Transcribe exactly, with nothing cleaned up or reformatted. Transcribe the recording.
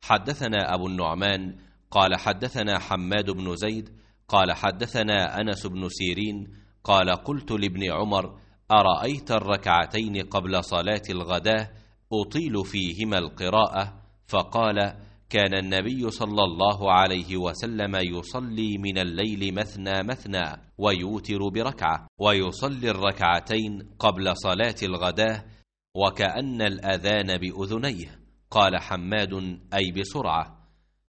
حدثنا أبو النعمان قال حدثنا حماد بن زيد قال حدثنا أنس بن سيرين قال قلت لابن عمر أرأيت الركعتين قبل صلاة الغداة أطيل فيهما القراءة؟ فقال كان النبي صلى الله عليه وسلم يصلي من الليل مثنى مثنى ويوتر بركعة، ويصلي الركعتين قبل صلاة الغداة وكأن الأذان بأذنيه. قال حماد أي بسرعة.